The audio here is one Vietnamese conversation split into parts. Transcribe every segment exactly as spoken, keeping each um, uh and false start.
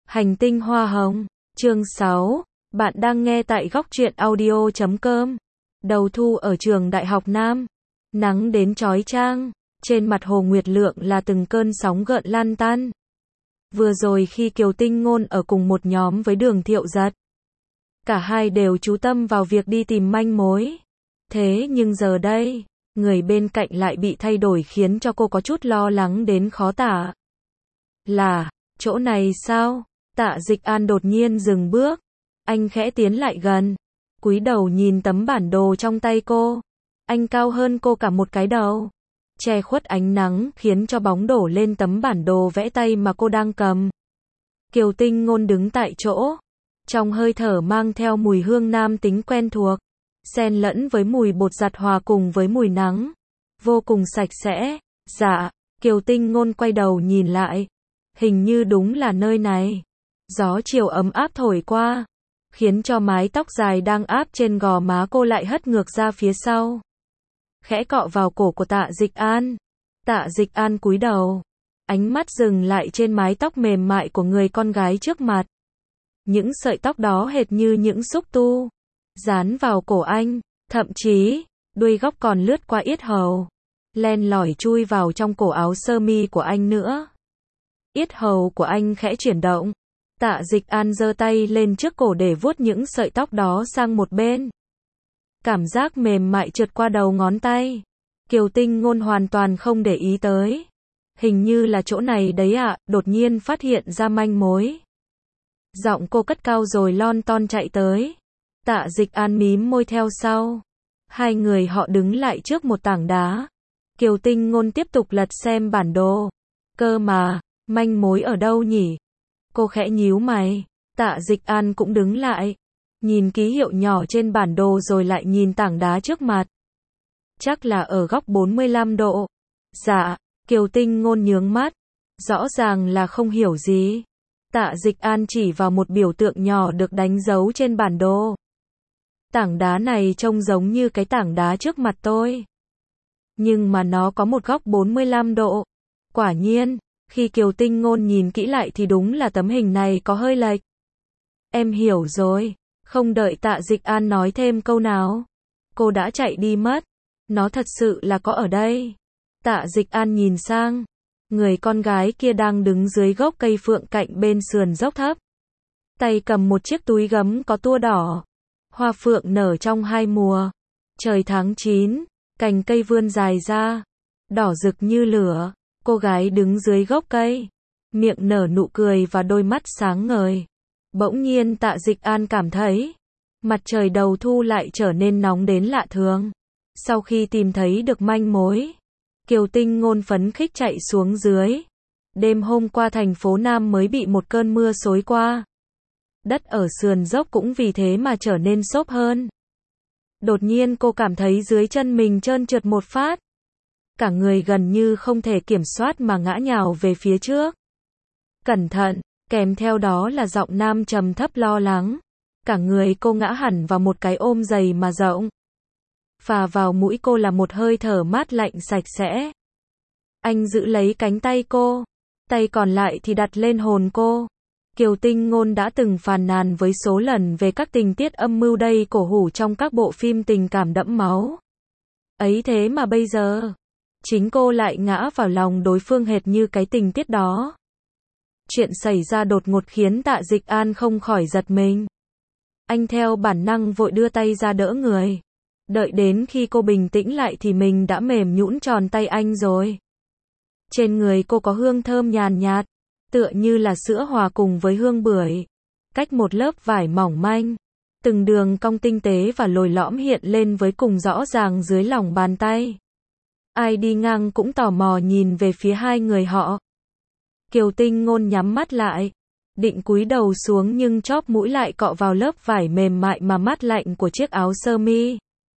Hành tinh hoa hồng, chương sáu, bạn đang nghe tại góc truyện audio chấm com. Đầu thu ở trường Đại học Nam, nắng đến chói chang, trên mặt Hồ Nguyệt Lượng là từng cơn sóng gợn lan tan. Vừa rồi khi Kiều Tinh Ngôn ở cùng một nhóm với Đường Thiệu Giật, cả hai đều chú tâm vào việc đi tìm manh mối. Thế nhưng giờ đây, người bên cạnh lại bị thay đổi khiến cho cô có chút lo lắng đến khó tả. Là, chỗ này sao? Tạ Dịch An đột nhiên dừng bước. Anh khẽ tiến lại gần, cúi đầu nhìn tấm bản đồ trong tay cô. Anh cao hơn cô cả một cái đầu, che khuất ánh nắng khiến cho bóng đổ lên tấm bản đồ vẽ tay mà cô đang cầm. Kiều Tinh Ngôn đứng tại chỗ, trong hơi thở mang theo mùi hương nam tính quen thuộc, xen lẫn với mùi bột giặt hòa cùng với mùi nắng, vô cùng sạch sẽ. Dạ, Kiều Tinh Ngôn quay đầu nhìn lại, hình như đúng là nơi này. Gió chiều ấm áp thổi qua, khiến cho mái tóc dài đang áp trên gò má cô lại hất ngược ra phía sau, khẽ cọ vào cổ của Tạ Dịch An. Tạ Dịch An cúi đầu, ánh mắt dừng lại trên mái tóc mềm mại của người con gái trước mặt. Những sợi tóc đó hệt như những xúc tu dán vào cổ anh, thậm chí đuôi góc còn lướt qua yết hầu, len lỏi chui vào trong cổ áo sơ mi của anh nữa. Yết hầu của anh khẽ chuyển động. Tạ Dịch An giơ tay lên trước cổ để vuốt những sợi tóc đó sang một bên. Cảm giác mềm mại trượt qua đầu ngón tay. Kiều Tinh Ngôn hoàn toàn không để ý tới. Hình như là chỗ này đấy ạ, à, đột nhiên phát hiện ra manh mối. Giọng cô cất cao rồi lon ton chạy tới. Tạ Dịch An mím môi theo sau. Hai người họ đứng lại trước một tảng đá. Kiều Tinh Ngôn tiếp tục lật xem bản đồ. Cơ mà, manh mối ở đâu nhỉ? Cô khẽ nhíu mày. Tạ Dịch An cũng đứng lại, nhìn ký hiệu nhỏ trên bản đồ rồi lại nhìn tảng đá trước mặt. Chắc là ở góc bốn mươi lăm độ. Dạ, Kiều Tinh Ngôn nhướng mắt, rõ ràng là không hiểu gì. Tạ Dịch An chỉ vào một biểu tượng nhỏ được đánh dấu trên bản đồ. Tảng đá này trông giống như cái tảng đá trước mặt tôi, nhưng mà nó có một góc bốn mươi lăm độ. Quả nhiên, khi Kiều Tinh Ngôn nhìn kỹ lại thì đúng là tấm hình này có hơi lệch. Em hiểu rồi. Không đợi Tạ Dịch An nói thêm câu nào, cô đã chạy đi mất. Nó thật sự là có ở đây. Tạ Dịch An nhìn sang, người con gái kia đang đứng dưới gốc cây phượng cạnh bên sườn dốc thấp, tay cầm một chiếc túi gấm có tua đỏ. Hoa phượng nở trong hai mùa. Trời tháng chín, cành cây vươn dài ra, đỏ rực như lửa. Cô gái đứng dưới gốc cây, miệng nở nụ cười và đôi mắt sáng ngời. Bỗng nhiên Tạ Dịch An cảm thấy, mặt trời đầu thu lại trở nên nóng đến lạ thường. Sau khi tìm thấy được manh mối, Kiều Tinh Ngôn phấn khích chạy xuống dưới. Đêm hôm qua thành phố Nam mới bị một cơn mưa xối qua. Đất ở sườn dốc cũng vì thế mà trở nên xốp hơn. Đột nhiên cô cảm thấy dưới chân mình trơn trượt một phát. Cả người gần như không thể kiểm soát mà ngã nhào về phía trước. Cẩn thận, kèm theo đó là giọng nam trầm thấp lo lắng. Cả người cô ngã hẳn vào một cái ôm dày mà rộng. Phà vào mũi cô là một hơi thở mát lạnh sạch sẽ. Anh giữ lấy cánh tay cô, tay còn lại thì đặt lên hồn cô. Kiều Tinh Ngôn đã từng phàn nàn với số lần về các tình tiết âm mưu đầy cổ hủ trong các bộ phim tình cảm đẫm máu. Ấy thế mà bây giờ, chính cô lại ngã vào lòng đối phương hệt như cái tình tiết đó. Chuyện xảy ra đột ngột khiến Tạ Dịch An không khỏi giật mình. Anh theo bản năng vội đưa tay ra đỡ người. Đợi đến khi cô bình tĩnh lại thì mình đã mềm nhũn tròn tay anh rồi. Trên người cô có hương thơm nhàn nhạt, tựa như là sữa hòa cùng với hương bưởi. Cách một lớp vải mỏng manh, từng đường cong tinh tế và lồi lõm hiện lên với cùng rõ ràng dưới lòng bàn tay. Ai đi ngang cũng tò mò nhìn về phía hai người họ. Kiều Tinh Ngôn nhắm mắt lại, định cúi đầu xuống nhưng chóp mũi lại cọ vào lớp vải mềm mại mà mát lạnh của chiếc áo sơ mi.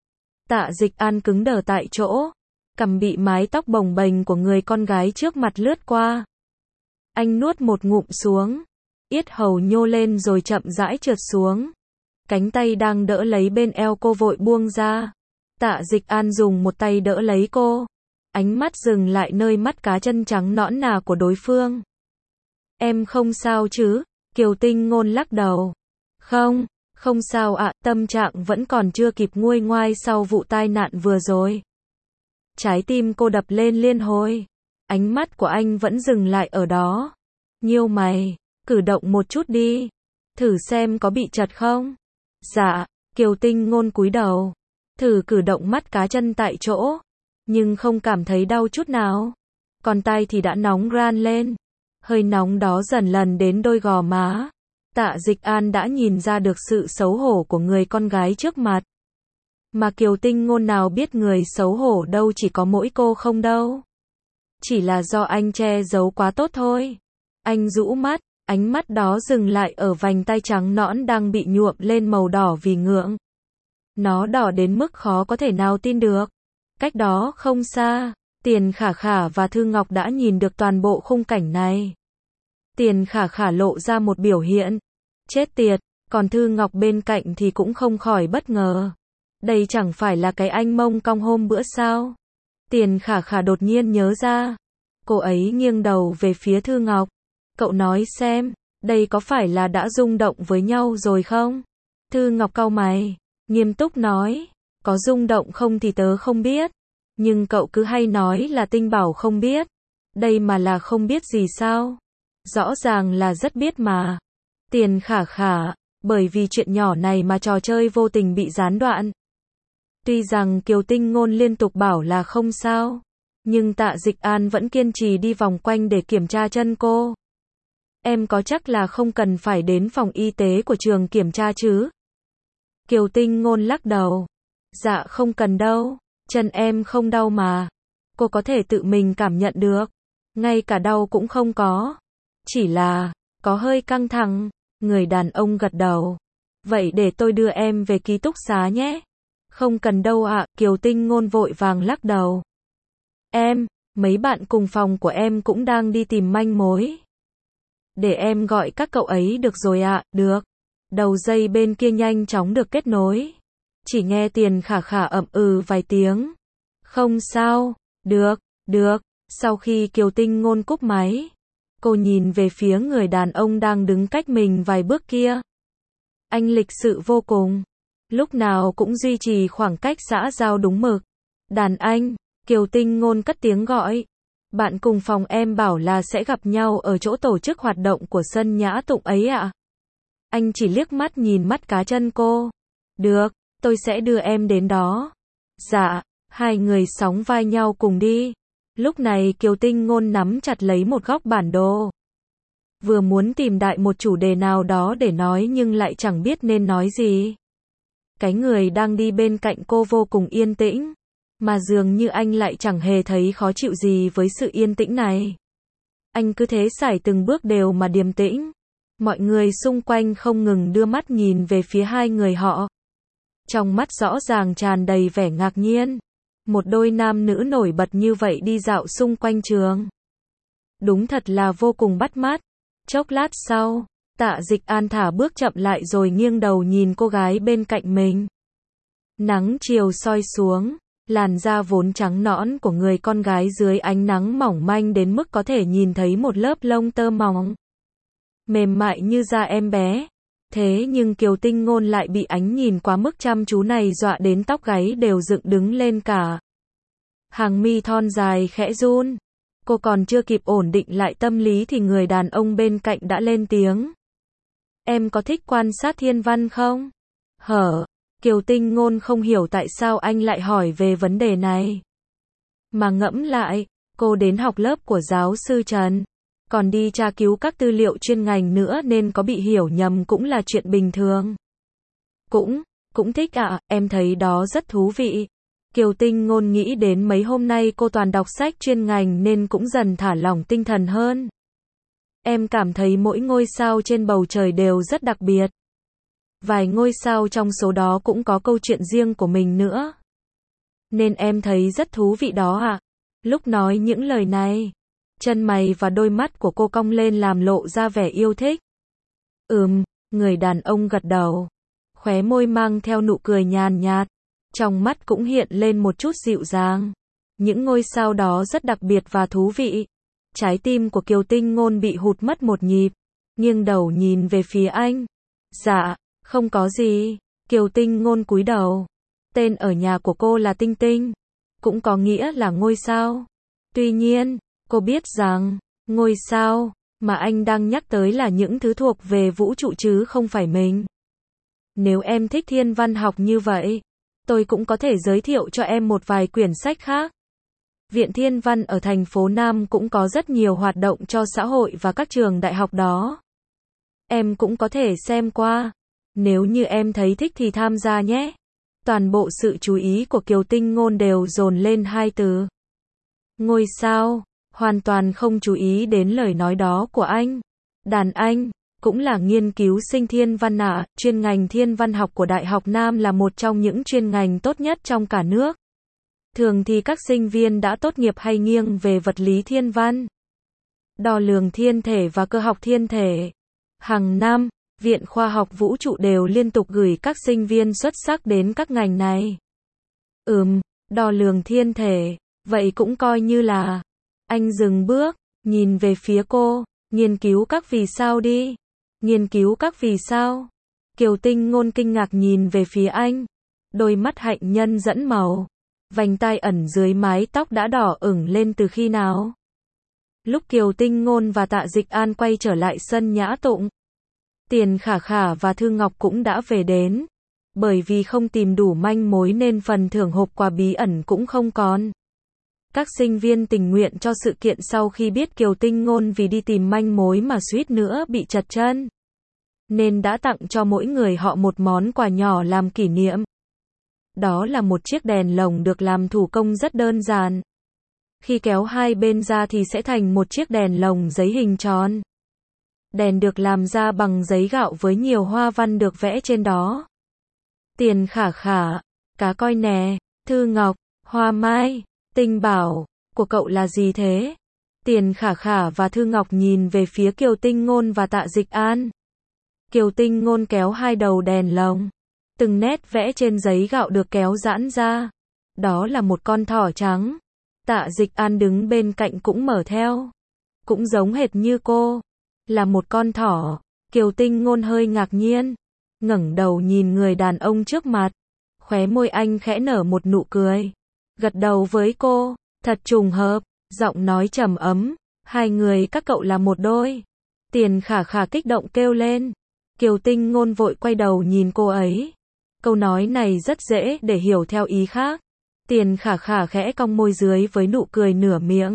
Tạ Dịch An cứng đờ tại chỗ, cằm bị mái tóc bồng bềnh của người con gái trước mặt lướt qua. Anh nuốt một ngụm xuống, yết hầu nhô lên rồi chậm rãi trượt xuống. Cánh tay đang đỡ lấy bên eo cô vội buông ra. Tạ Dịch An dùng một tay đỡ lấy cô, ánh mắt dừng lại nơi mắt cá chân trắng nõn nà của đối phương. Em không sao chứ? Kiều Tinh Ngôn lắc đầu. Không, không sao ạ, tâm trạng vẫn còn chưa kịp nguôi ngoai sau vụ tai nạn vừa rồi. Trái tim cô đập lên liên hồi. Ánh mắt của anh vẫn dừng lại ở đó. Nhíu mày, cử động một chút đi. Thử xem có bị chật không? Dạ, Kiều Tinh Ngôn cúi đầu. Thử cử động mắt cá chân tại chỗ. Nhưng không cảm thấy đau chút nào. Còn tay thì đã nóng ran lên. Hơi nóng đó dần lần đến đôi gò má. Tạ Dịch An đã nhìn ra được sự xấu hổ của người con gái trước mặt. Mà Kiều Tinh Ngôn nào biết người xấu hổ đâu chỉ có mỗi cô không đâu. Chỉ là do anh che giấu quá tốt thôi. Anh rũ mắt, ánh mắt đó dừng lại ở vành tay trắng nõn đang bị nhuộm lên màu đỏ vì ngượng. Nó đỏ đến mức khó có thể nào tin được. Cách đó không xa, Tiền Khả Khả và Thư Ngọc đã nhìn được toàn bộ khung cảnh này. Tiền Khả Khả lộ ra một biểu hiện. Chết tiệt, còn Thư Ngọc bên cạnh thì cũng không khỏi bất ngờ. Đây chẳng phải là cái anh mông cong hôm bữa sao? Tiền Khả Khả đột nhiên nhớ ra. Cô ấy nghiêng đầu về phía Thư Ngọc. Cậu nói xem, đây có phải là đã rung động với nhau rồi không? Thư Ngọc cau mày, nghiêm túc nói. Có rung động không thì tớ không biết. Nhưng cậu cứ hay nói là Tinh bảo không biết. Đây mà là không biết gì sao? Rõ ràng là rất biết mà. Tiền Khả Khả, bởi vì chuyện nhỏ này mà trò chơi vô tình bị gián đoạn. Tuy rằng Kiều Tinh Ngôn liên tục bảo là không sao, nhưng Tạ Dịch An vẫn kiên trì đi vòng quanh để kiểm tra chân cô. Em có chắc là không cần phải đến phòng y tế của trường kiểm tra chứ? Kiều Tinh Ngôn lắc đầu. Dạ không cần đâu, chân em không đau mà. Cô có thể tự mình cảm nhận được. Ngay cả đau cũng không có. Chỉ là, có hơi căng thẳng. Người đàn ông gật đầu. Vậy để tôi đưa em về ký túc xá nhé. Không cần đâu ạ, Kiều Tinh Ngôn vội vàng lắc đầu. Em, mấy bạn cùng phòng của em cũng đang đi tìm manh mối. Để em gọi các cậu ấy được rồi ạ, được. Đầu dây bên kia nhanh chóng được kết nối. Chỉ nghe Tiền Khả Khả ậm ừ vài tiếng. Không sao, được, được. Sau khi Kiều Tinh Ngôn cúp máy, cô nhìn về phía người đàn ông đang đứng cách mình vài bước kia. Anh lịch sự vô cùng. Lúc nào cũng duy trì khoảng cách xã giao đúng mực. Đàn anh, Kiều Tinh Ngôn cất tiếng gọi. Bạn cùng phòng em bảo là sẽ gặp nhau ở chỗ tổ chức hoạt động của sân nhã tụng ấy ạ. Anh chỉ liếc mắt nhìn mắt cá chân cô. Được, tôi sẽ đưa em đến đó. Dạ, hai người sóng vai nhau cùng đi. Lúc này Kiều Tinh Ngôn nắm chặt lấy một góc bản đồ. Vừa muốn tìm đại một chủ đề nào đó để nói nhưng lại chẳng biết nên nói gì. Cái người đang đi bên cạnh cô vô cùng yên tĩnh. Mà dường như anh lại chẳng hề thấy khó chịu gì với sự yên tĩnh này. Anh cứ thế sải từng bước đều mà điềm tĩnh. Mọi người xung quanh không ngừng đưa mắt nhìn về phía hai người họ. Trong mắt rõ ràng tràn đầy vẻ ngạc nhiên. Một đôi nam nữ nổi bật như vậy đi dạo xung quanh trường. Đúng thật là vô cùng bắt mắt. Chốc lát sau, Tạ Dịch An thả bước chậm lại rồi nghiêng đầu nhìn cô gái bên cạnh mình. Nắng chiều soi xuống, làn da vốn trắng nõn của người con gái dưới ánh nắng mỏng manh đến mức có thể nhìn thấy một lớp lông tơ mỏng. Mềm mại như da em bé. Thế nhưng Kiều Tinh Ngôn lại bị ánh nhìn quá mức chăm chú này dọa đến tóc gáy đều dựng đứng lên cả. Hàng mi thon dài khẽ run. Cô còn chưa kịp ổn định lại tâm lý thì người đàn ông bên cạnh đã lên tiếng. Em có thích quan sát thiên văn không? Hở, Kiều Tinh Ngôn không hiểu tại sao anh lại hỏi về vấn đề này. Mà ngẫm lại, cô đến học lớp của giáo sư Trần, còn đi tra cứu các tư liệu chuyên ngành nữa nên có bị hiểu nhầm cũng là chuyện bình thường. Cũng, cũng thích ạ, à, em thấy đó rất thú vị. Kiều Tinh Ngôn nghĩ đến mấy hôm nay cô toàn đọc sách chuyên ngành nên cũng dần thả lỏng tinh thần hơn. Em cảm thấy mỗi ngôi sao trên bầu trời đều rất đặc biệt. Vài ngôi sao trong số đó cũng có câu chuyện riêng của mình nữa. Nên em thấy rất thú vị đó ạ. À. Lúc nói những lời này, chân mày và đôi mắt của cô cong lên làm lộ ra vẻ yêu thích. Ừm, người đàn ông gật đầu. Khóe môi mang theo nụ cười nhàn nhạt. Trong mắt cũng hiện lên một chút dịu dàng. Những ngôi sao đó rất đặc biệt và thú vị. Trái tim của Kiều Tinh Ngôn bị hụt mất một nhịp. nghiêng đầu nhìn về phía anh. Dạ, không có gì. Kiều Tinh Ngôn cúi đầu. Tên ở nhà của cô là Tinh Tinh, cũng có nghĩa là ngôi sao. Tuy nhiên, cô biết rằng, ngôi sao mà anh đang nhắc tới là những thứ thuộc về vũ trụ chứ không phải mình. Nếu em thích thiên văn học như vậy, tôi cũng có thể giới thiệu cho em một vài quyển sách khác. Viện Thiên văn ở thành phố Nam cũng có rất nhiều hoạt động cho xã hội và các trường đại học đó. Em cũng có thể xem qua. Nếu như em thấy thích thì tham gia nhé. Toàn bộ sự chú ý của Kiều Tinh Ngôn đều dồn lên hai từ. Ngôi sao, hoàn toàn không chú ý đến lời nói đó của anh. Đàn anh, cũng là nghiên cứu sinh thiên văn ạ, à, chuyên ngành thiên văn học của Đại học Nam là một trong những chuyên ngành tốt nhất trong cả nước. Thường thì các sinh viên đã tốt nghiệp hay nghiêng về vật lý thiên văn, đo lường thiên thể và cơ học thiên thể. Hàng năm, Viện Khoa học Vũ trụ đều liên tục gửi các sinh viên xuất sắc đến các ngành này. Ừm, đo lường thiên thể, vậy cũng coi như là. Anh dừng bước, nhìn về phía cô, nghiên cứu các vì sao đi. Nghiên cứu các vì sao? Kiều Tinh Ngôn kinh ngạc nhìn về phía anh. Đôi mắt hạnh nhân dẫn màu. Vành tai ẩn dưới mái tóc đã đỏ ửng lên từ khi nào? Lúc Kiều Tinh Ngôn và Tạ Dịch An quay trở lại sân nhã tụng, Tiền Khả Khả và Thư Ngọc cũng đã về đến. Bởi vì không tìm đủ manh mối nên phần thưởng hộp quà bí ẩn cũng không còn. Các sinh viên tình nguyện cho sự kiện sau khi biết Kiều Tinh Ngôn vì đi tìm manh mối mà suýt nữa bị trật chân, nên đã tặng cho mỗi người họ một món quà nhỏ làm kỷ niệm. Đó là một chiếc đèn lồng được làm thủ công rất đơn giản. Khi kéo hai bên ra thì sẽ thành một chiếc đèn lồng giấy hình tròn. Đèn được làm ra bằng giấy gạo với nhiều hoa văn được vẽ trên đó. Tiền Khả Khả, cá coi nè, Thư Ngọc, hoa mai, Tinh Bảo, của cậu là gì thế? Tiền Khả Khả và Thư Ngọc nhìn về phía Kiều Tinh Ngôn và Tạ Dịch An. Kiều Tinh Ngôn kéo hai đầu đèn lồng. Từng nét vẽ trên giấy gạo được kéo giãn ra. Đó là một con thỏ trắng. Tạ Dịch An đứng bên cạnh cũng mở theo. Cũng giống hệt như cô. Là một con thỏ. Kiều Tinh Ngôn hơi ngạc nhiên. Ngẩng đầu nhìn người đàn ông trước mặt. Khóe môi anh khẽ nở một nụ cười. Gật đầu với cô. Thật trùng hợp. Giọng nói trầm ấm. Hai người các cậu là một đôi. Tiền Khả Khả kích động kêu lên. Kiều Tinh Ngôn vội quay đầu nhìn cô ấy. Câu nói này rất dễ để hiểu theo ý khác. Tiền Khả Khả khẽ cong môi dưới với nụ cười nửa miệng,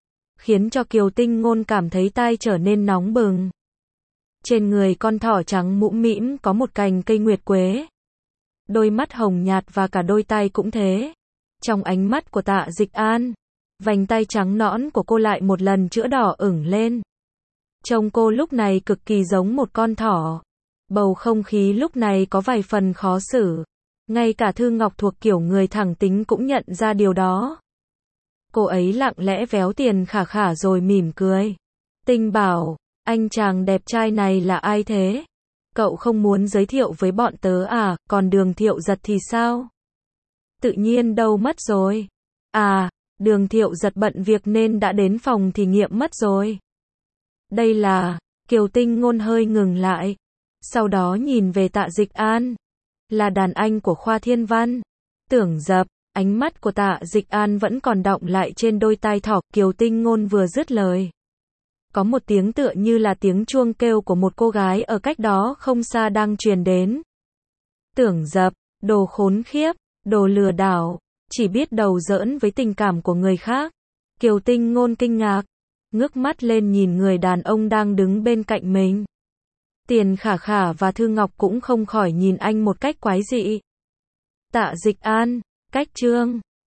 khiến cho Kiều Tinh Ngôn cảm thấy tai trở nên nóng bừng. Trên người con thỏ trắng mũm mĩm có một cành cây nguyệt quế. Đôi mắt hồng nhạt và cả đôi tay cũng thế. Trong ánh mắt của Tạ Dịch An, vành tay trắng nõn của cô lại một lần chữa đỏ ửng lên. Trông cô lúc này cực kỳ giống một con thỏ. Bầu không khí lúc này có vài phần khó xử. Ngay cả Thư Ngọc thuộc kiểu người thẳng tính cũng nhận ra điều đó. Cô ấy lặng lẽ véo Tiền Khả Khả rồi mỉm cười. Tinh Bảo, anh chàng đẹp trai này là ai thế? Cậu không muốn giới thiệu với bọn tớ à, còn Đường Thiệu Giật thì sao? Tự nhiên đâu mất rồi. À, Đường Thiệu Giật bận việc nên đã đến phòng thí nghiệm mất rồi. Đây là, Kiều Tinh Ngôn hơi ngừng lại. Sau đó nhìn về Tạ Dịch An. Là đàn anh của khoa thiên văn. Tưởng Dập, ánh mắt của Tạ Dịch An vẫn còn đọng lại trên đôi tai thỏ. Kiều Tinh Ngôn vừa dứt lời, có một tiếng tựa như là tiếng chuông kêu của một cô gái ở cách đó không xa đang truyền đến. Tưởng Dập, đồ khốn khiếp, đồ lừa đảo, chỉ biết đầu giỡn với tình cảm của người khác. Kiều Tinh Ngôn kinh ngạc, ngước mắt lên nhìn người đàn ông đang đứng bên cạnh mình. Tiền Khả Khả và Thư Ngọc cũng không khỏi nhìn anh một cách quái dị. Tạ Dịch An, cách chương